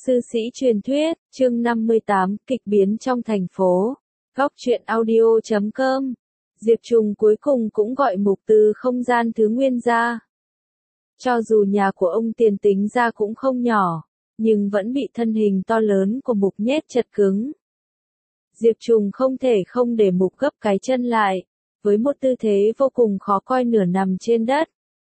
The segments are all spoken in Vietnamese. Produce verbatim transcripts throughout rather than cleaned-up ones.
Sư sĩ truyền thuyết, chương năm mươi tám, kịch biến trong thành phố. Góc truyện audio chấm com. Diệp Trùng cuối cùng cũng gọi Mục từ không gian thứ nguyên ra. Cho dù nhà của ông tiền tính ra cũng không nhỏ, nhưng vẫn bị thân hình to lớn của Mục nhét chật cứng. Diệp Trùng không thể không để Mục gấp cái chân lại, với một tư thế vô cùng khó coi nửa nằm trên đất.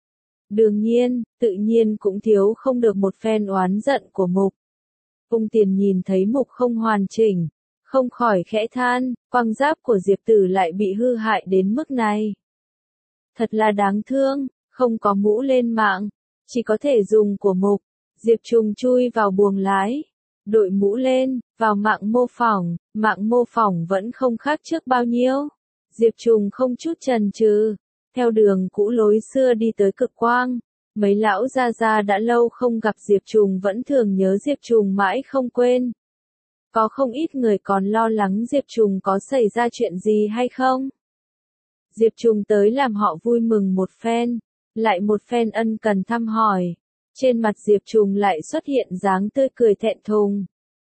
Đương nhiên, tự nhiên cũng thiếu không được một phen oán giận của Mục. Ông tiền nhìn thấy Mục không hoàn chỉnh, không khỏi khẽ than, quang giáp của Diệp Tử lại bị hư hại đến mức này. Thật là đáng thương, không có mũ lên mạng, chỉ có thể dùng của Mục. Diệp Trùng chui vào buồng lái, đội mũ lên, vào mạng mô phỏng, mạng mô phỏng vẫn không khác trước bao nhiêu. Diệp Trùng không chút chần chừ, theo đường cũ lối xưa đi tới Cực Quang. Mấy lão gia gia đã lâu không gặp Diệp Trùng vẫn thường nhớ Diệp Trùng mãi không quên. Có không ít người còn lo lắng Diệp Trùng có xảy ra chuyện gì hay không. Diệp Trùng tới làm họ vui mừng một phen, lại một phen ân cần thăm hỏi. Trên mặt Diệp Trùng lại xuất hiện dáng tươi cười thẹn thùng.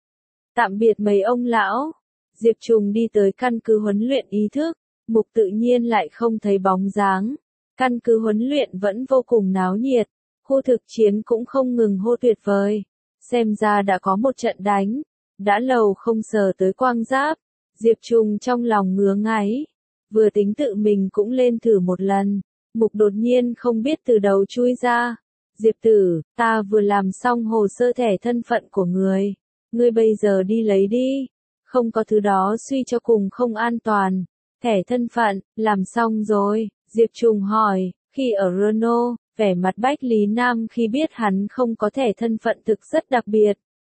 Tạm biệt mấy ông lão, Diệp Trùng đi tới căn cứ huấn luyện ý thức, Mục tự nhiên lại không thấy bóng dáng. Căn cứ huấn luyện vẫn vô cùng náo nhiệt, khu thực chiến cũng không ngừng hô tuyệt vời. Xem ra đã có một trận đánh, đã lâu không sờ tới quang giáp. Diệp Trùng trong lòng ngứa ngáy, vừa tính tự mình cũng lên thử một lần. Mục đột nhiên không biết từ đầu chui ra. Diệp Tử, ta vừa làm xong hồ sơ thẻ thân phận của người. Ngươi bây giờ đi lấy đi. Không có thứ đó suy cho cùng không an toàn. Thẻ thân phận, làm xong rồi. Diệp Trùng hỏi, khi ở Renault, vẻ mặt Bách Lý Nam khi biết hắn không có thẻ thân phận thực rất đặc biệt.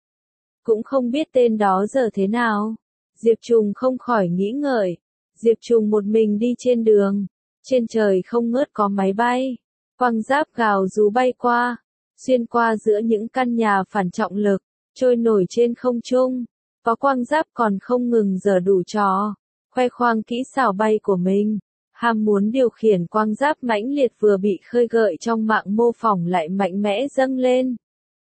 Cũng không biết tên đó giờ thế nào. Diệp Trùng không khỏi nghĩ ngợi. Diệp Trùng một mình đi trên đường. Trên trời không ngớt có máy bay. Quang giáp gào rú bay qua. Xuyên qua giữa những căn nhà phản trọng lực. Trôi nổi trên không trung. Có quang giáp còn không ngừng giở đủ trò. Khoe khoang kỹ xảo bay của mình. Ham muốn điều khiển quang giáp mãnh liệt vừa bị khơi gợi trong mạng mô phỏng lại mạnh mẽ dâng lên.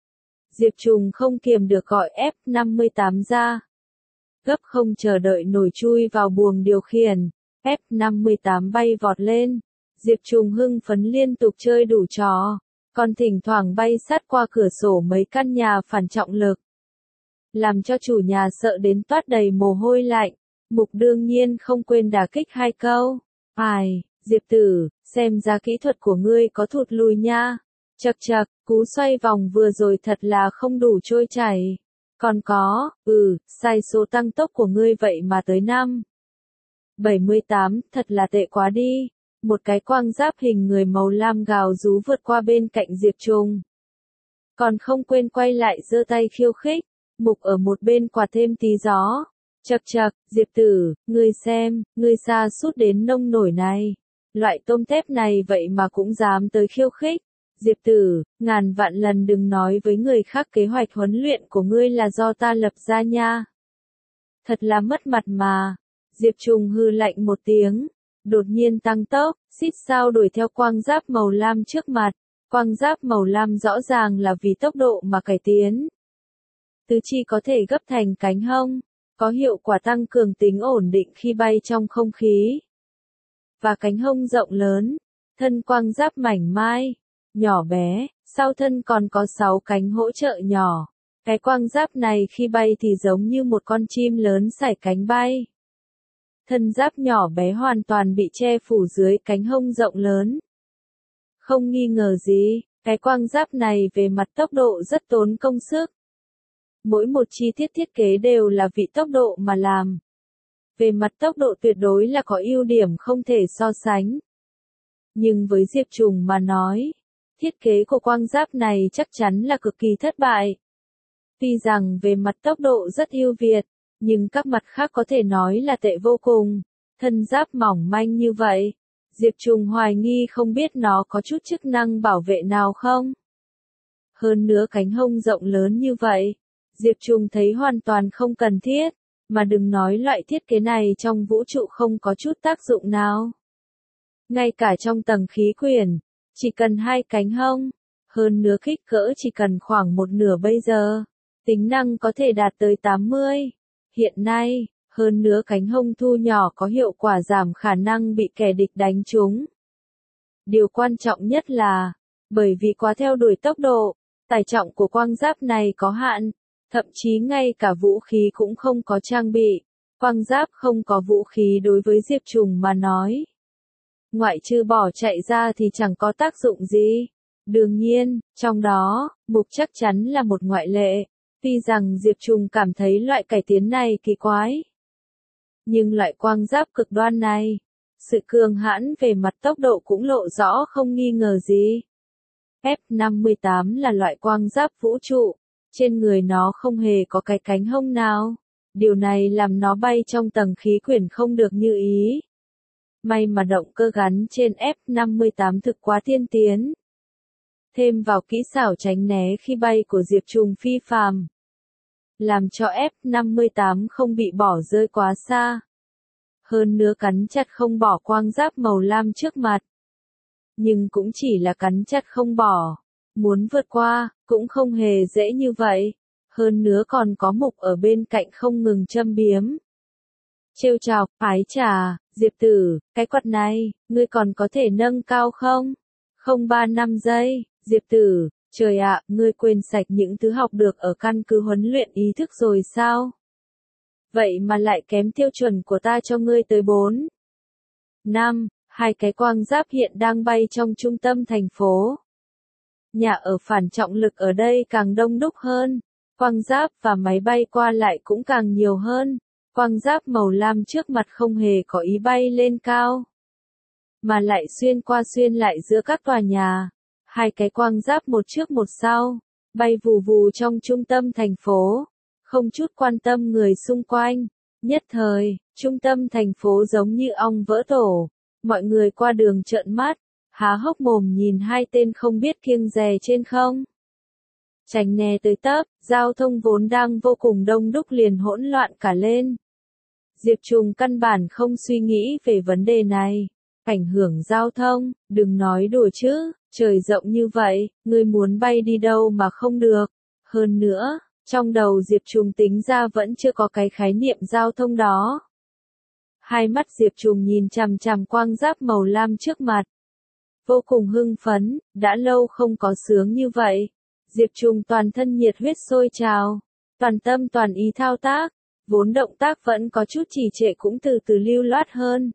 Diệp Trùng không kiềm được gọi F năm mươi tám ra. Gấp không chờ đợi nổi chui vào buồng điều khiển, F năm mươi tám bay vọt lên. Diệp Trùng hưng phấn liên tục chơi đủ trò, còn thỉnh thoảng bay sát qua cửa sổ mấy căn nhà phản trọng lực. Làm cho chủ nhà sợ đến toát đầy mồ hôi lạnh, Mục đương nhiên không quên đả kích hai câu. Ai, Diệp Tử, xem ra kỹ thuật của ngươi có thụt lùi nha. Chậc chậc, cú xoay vòng vừa rồi thật là không đủ trôi chảy. Còn có, ừ, sai số tăng tốc của ngươi vậy mà tới năm bảy mươi tám, thật là tệ quá đi. Một cái quang giáp hình người màu lam gào rú vượt qua bên cạnh Diệp Trùng. Còn không quên quay lại giơ tay khiêu khích. Mục ở một bên quạt thêm tí gió. Chậc chậc, Diệp Tử, ngươi xem, ngươi xa sút đến nông nổi này. Loại tôm tép này vậy mà cũng dám tới khiêu khích. Diệp Tử, ngàn vạn lần đừng nói với người khác kế hoạch huấn luyện của ngươi là do ta lập ra nha. Thật là mất mặt mà. Diệp Trùng hư lạnh một tiếng, đột nhiên tăng tốc, xít sao đuổi theo quang giáp màu lam trước mặt. Quang giáp màu lam rõ ràng là vì tốc độ mà cải tiến. Tứ chi có thể gấp thành cánh hông, có hiệu quả tăng cường tính ổn định khi bay trong không khí. Và cánh hông rộng lớn, thân quang giáp mảnh mai, nhỏ bé, sau thân còn có sáu cánh hỗ trợ nhỏ. Cái quang giáp này khi bay thì giống như một con chim lớn sải cánh bay. Thân giáp nhỏ bé hoàn toàn bị che phủ dưới cánh hông rộng lớn. Không nghi ngờ gì, cái quang giáp này về mặt tốc độ rất tốn công sức. Mỗi một chi tiết thiết kế đều là vì tốc độ mà làm. Về mặt tốc độ tuyệt đối là có ưu điểm không thể so sánh. Nhưng với Diệp Trùng mà nói, thiết kế của quang giáp này chắc chắn là cực kỳ thất bại. Tuy rằng về mặt tốc độ rất ưu việt, nhưng các mặt khác có thể nói là tệ vô cùng. Thân giáp mỏng manh như vậy, Diệp Trùng hoài nghi không biết nó có chút chức năng bảo vệ nào không. Hơn nữa cánh hông rộng lớn như vậy, Diệp Trùng thấy hoàn toàn không cần thiết, mà đừng nói loại thiết kế này trong vũ trụ không có chút tác dụng nào. Ngay cả trong tầng khí quyển, chỉ cần hai cánh hông, hơn nữa kích cỡ chỉ cần khoảng một nửa bây giờ. tính năng có thể đạt tới tám mươi. Hiện nay, hơn nữa cánh hông thu nhỏ có hiệu quả giảm khả năng bị kẻ địch đánh trúng. Điều quan trọng nhất là, bởi vì quá theo đuổi tốc độ, tải trọng của quang giáp này có hạn, thậm chí ngay cả vũ khí cũng không có trang bị. Quang giáp không có vũ khí đối với Diệp Trùng mà nói. Ngoại trừ bỏ chạy ra thì chẳng có tác dụng gì. Đương nhiên, trong đó, Mục chắc chắn là một ngoại lệ. Tuy rằng Diệp Trùng cảm thấy loại cải tiến này kỳ quái. Nhưng loại quang giáp cực đoan này, sự cường hãn về mặt tốc độ cũng lộ rõ không nghi ngờ gì. F năm mươi tám là loại quang giáp vũ trụ, trên người nó không hề có cái cánh hông nào. Điều này làm nó bay trong tầng khí quyển không được như ý. May mà động cơ gắn trên F năm mươi tám thực quá tiên tiến. Thêm vào kỹ xảo tránh né khi bay của Diệp Trùng phi phàm, làm cho F năm mươi tám không bị bỏ rơi quá xa. Hơn nữa cắn chặt không bỏ quang giáp màu lam trước mặt. Nhưng cũng chỉ là cắn chặt không bỏ. Muốn vượt qua, cũng không hề dễ như vậy. Hơn nữa còn có Mục ở bên cạnh không ngừng châm biếm. Trêu chọc, ái chà, Diệp tử, cái quạt này, ngươi còn có thể nâng cao không? Không ba năm giây, Diệp tử, trời ạ, ngươi quên sạch những thứ học được ở căn cứ huấn luyện ý thức rồi sao? Vậy mà lại kém tiêu chuẩn của ta cho ngươi tới bốn. năm. Hai cái quang giáp hiện đang bay trong trung tâm thành phố. Nhà ở phản trọng lực ở đây càng đông đúc hơn. Quang giáp và máy bay qua lại cũng càng nhiều hơn. Quang giáp màu lam trước mặt không hề có ý bay lên cao, mà lại xuyên qua xuyên lại giữa các tòa nhà. Hai cái quang giáp một trước một sau, bay vù vù trong trung tâm thành phố, không chút quan tâm người xung quanh. Nhất thời, trung tâm thành phố giống như ong vỡ tổ. Mọi người qua đường trợn mắt, há hốc mồm nhìn hai tên không biết kiêng dè trên không. Tránh né tới tấp, giao thông vốn đang vô cùng đông đúc liền hỗn loạn cả lên. Diệp Trùng căn bản không suy nghĩ về vấn đề này. Ảnh hưởng giao thông, đừng nói đùa chứ, trời rộng như vậy, ngươi muốn bay đi đâu mà không được. Hơn nữa, trong đầu Diệp Trùng tính ra vẫn chưa có cái khái niệm giao thông đó. Hai mắt Diệp Trùng nhìn chằm chằm quang giáp màu lam trước mặt. Vô cùng hưng phấn, đã lâu không có sướng như vậy. Diệp Trùng toàn thân nhiệt huyết sôi trào, toàn tâm toàn ý thao tác, vốn động tác vẫn có chút trì trệ cũng từ từ lưu loát hơn.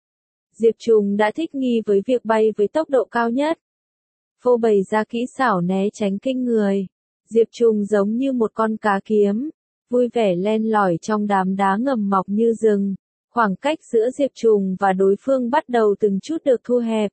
Diệp Trùng đã thích nghi với việc bay với tốc độ cao nhất. Phô bày ra kỹ xảo né tránh kinh người. Diệp Trùng giống như một con cá kiếm, vui vẻ len lỏi trong đám đá ngầm mọc như rừng. Khoảng cách giữa Diệp Trùng và đối phương bắt đầu từng chút được thu hẹp.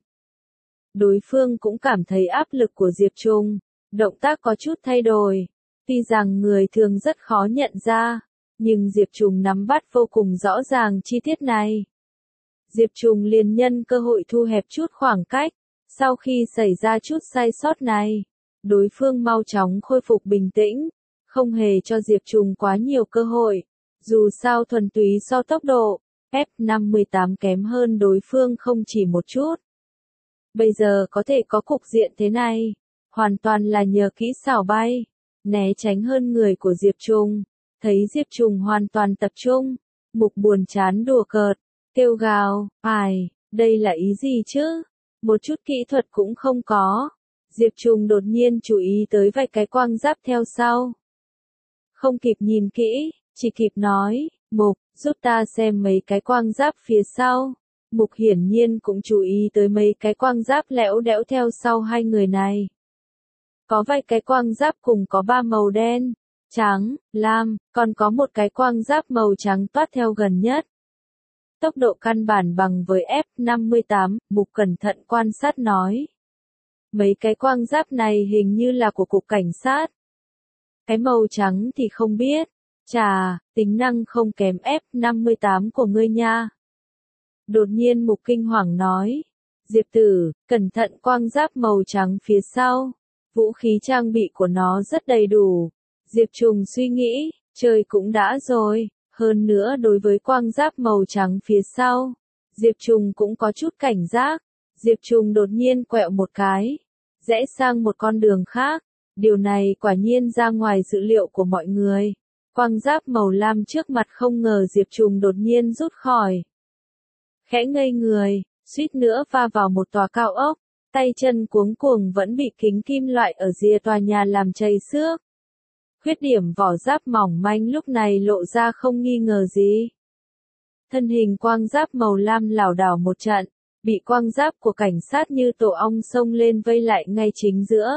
Đối phương cũng cảm thấy áp lực của Diệp Trùng, động tác có chút thay đổi. Tuy rằng người thường rất khó nhận ra, nhưng Diệp Trùng nắm bắt vô cùng rõ ràng chi tiết này. Diệp Trùng liền nhân cơ hội thu hẹp chút khoảng cách. Sau khi xảy ra chút sai sót này, đối phương mau chóng khôi phục bình tĩnh, không hề cho Diệp Trùng quá nhiều cơ hội. Dù sao thuần túy so tốc độ, F năm mươi tám kém hơn đối phương không chỉ một chút. Bây giờ có thể có cục diện thế này, hoàn toàn là nhờ kỹ xảo bay, né tránh hơn người của Diệp Trùng. Thấy Diệp Trùng hoàn toàn tập trung, Mục buồn chán đùa cợt, kêu gào, ai, đây là ý gì chứ? Một chút kỹ thuật cũng không có. Diệp Trùng đột nhiên chú ý tới vài cái quang giáp theo sau. Không kịp nhìn kỹ, chỉ kịp nói, Mục, giúp ta xem mấy cái quang giáp phía sau. Mục hiển nhiên cũng chú ý tới mấy cái quang giáp lẽo đẽo theo sau hai người này. Có vài cái quang giáp cùng có ba màu đen, trắng, lam, còn có một cái quang giáp màu trắng toát theo gần nhất. Tốc độ căn bản bằng với F năm mươi tám, Mục cẩn thận quan sát nói. Mấy cái quang giáp này hình như là của cục cảnh sát. Cái màu trắng thì không biết. Chà, tính năng không kém F năm mươi tám của ngươi nha. Đột nhiên Mục kinh hoàng nói. Diệp tử, cẩn thận quang giáp màu trắng phía sau. Vũ khí trang bị của nó rất đầy đủ. Diệp Trùng suy nghĩ, trời cũng đã rồi. Hơn nữa đối với quang giáp màu trắng phía sau, Diệp Trùng cũng có chút cảnh giác. Diệp Trùng đột nhiên quẹo một cái, rẽ sang một con đường khác. Điều này quả nhiên ra ngoài dự liệu của mọi người. Quang giáp màu lam trước mặt không ngờ Diệp Trùng đột nhiên rút khỏi. Khẽ ngây người, suýt nữa va vào một tòa cao ốc, tay chân cuống cuồng vẫn bị kính kim loại ở rìa tòa nhà làm chảy xước. Khuyết điểm vỏ giáp mỏng manh lúc này lộ ra không nghi ngờ gì. Thân hình quang giáp màu lam lảo đảo một trận, bị quang giáp của cảnh sát như tổ ong xông lên vây lại ngay chính giữa.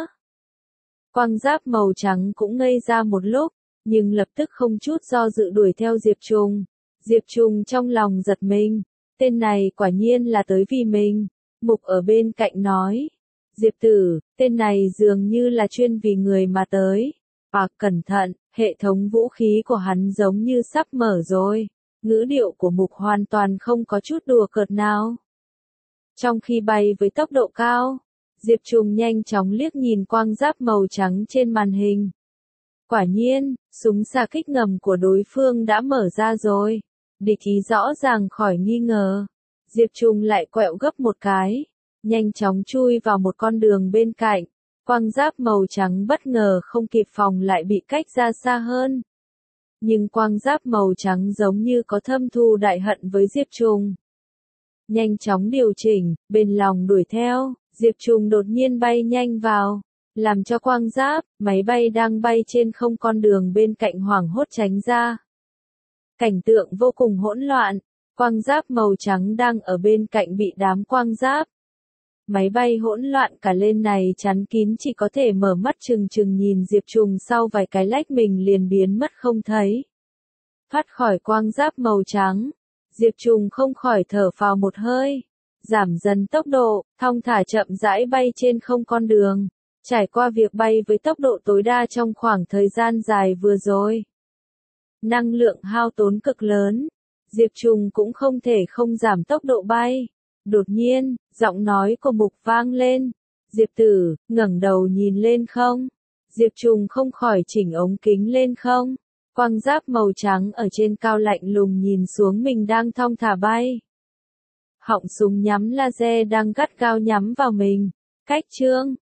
Quang giáp màu trắng cũng ngây ra một lúc, nhưng lập tức không chút do dự đuổi theo Diệp Trùng. Diệp Trùng trong lòng giật mình, tên này quả nhiên là tới vì mình. Mục ở bên cạnh nói, Diệp tử, tên này dường như là chuyên vì người mà tới. À, cẩn thận, hệ thống vũ khí của hắn giống như sắp mở rồi. Ngữ điệu của Mục hoàn toàn không có chút đùa cợt nào. Trong khi bay với tốc độ cao, Diệp Trùng nhanh chóng liếc nhìn quang giáp màu trắng trên màn hình. Quả nhiên, súng xạ kích ngầm của đối phương đã mở ra rồi. Địch ý rõ ràng khỏi nghi ngờ. Diệp Trùng lại quẹo gấp một cái, nhanh chóng chui vào một con đường bên cạnh. Quang giáp màu trắng bất ngờ không kịp phòng lại bị cách ra xa hơn. Nhưng quang giáp màu trắng giống như có thâm thù đại hận với Diệp Trùng. Nhanh chóng điều chỉnh, bên lòng đuổi theo, Diệp Trùng đột nhiên bay nhanh vào, làm cho quang giáp, máy bay đang bay trên không con đường bên cạnh hoảng hốt tránh ra. Cảnh tượng vô cùng hỗn loạn, quang giáp màu trắng đang ở bên cạnh bị đám quang giáp. Máy bay hỗn loạn cả lên này chắn kín chỉ có thể mở mắt trừng trừng nhìn Diệp Trùng sau vài cái lách mình liền biến mất không thấy. Thoát khỏi quang giáp màu trắng, Diệp Trùng không khỏi thở phào một hơi, giảm dần tốc độ, thong thả chậm rãi bay trên không con đường, trải qua việc bay với tốc độ tối đa trong khoảng thời gian dài vừa rồi. Năng lượng hao tốn cực lớn, Diệp Trùng cũng không thể không giảm tốc độ bay. Đột nhiên, giọng nói của Mục vang lên. Diệp tử, ngẩng đầu nhìn lên không? Diệp Trùng không khỏi chỉnh ống kính lên không? Quang giáp màu trắng ở trên cao lạnh lùng nhìn xuống mình đang thong thả bay. Họng súng nhắm laser đang gắt gao nhắm vào mình. Cách chương